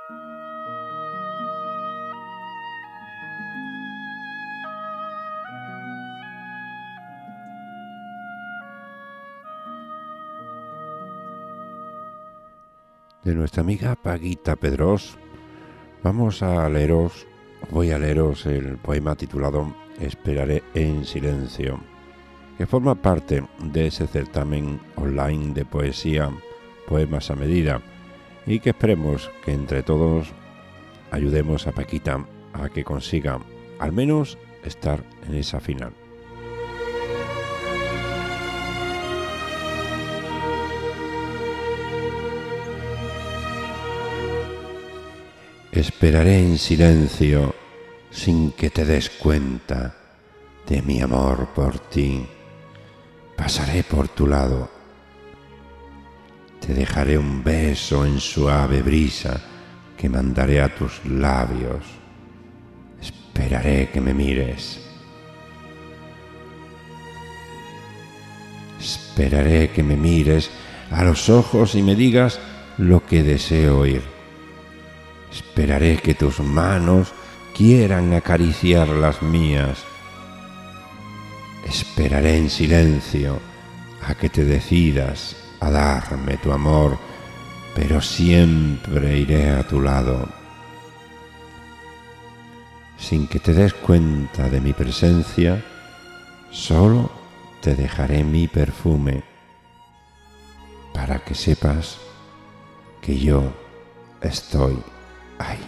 De nuestra amiga Paguita Pedros, voy a leeros el poema titulado Esperaré en silencio, que forma parte de ese certamen online de poesía, Poemas a Medida, y que esperemos que entre todos ayudemos a Paquita a que consiga al menos estar en esa final. Esperaré en silencio sin que te des cuenta de mi amor por ti. Pasaré por tu lado. Te dejaré un beso en suave brisa que mandaré a tus labios. Esperaré que me mires. Esperaré que me mires a los ojos y me digas lo que deseo oír. Esperaré que tus manos quieran acariciar las mías. Esperaré en silencio a que te decidas a darme tu amor, pero siempre iré a tu lado. Sin que te des cuenta de mi presencia, solo te dejaré mi perfume para que sepas que yo estoy ahí.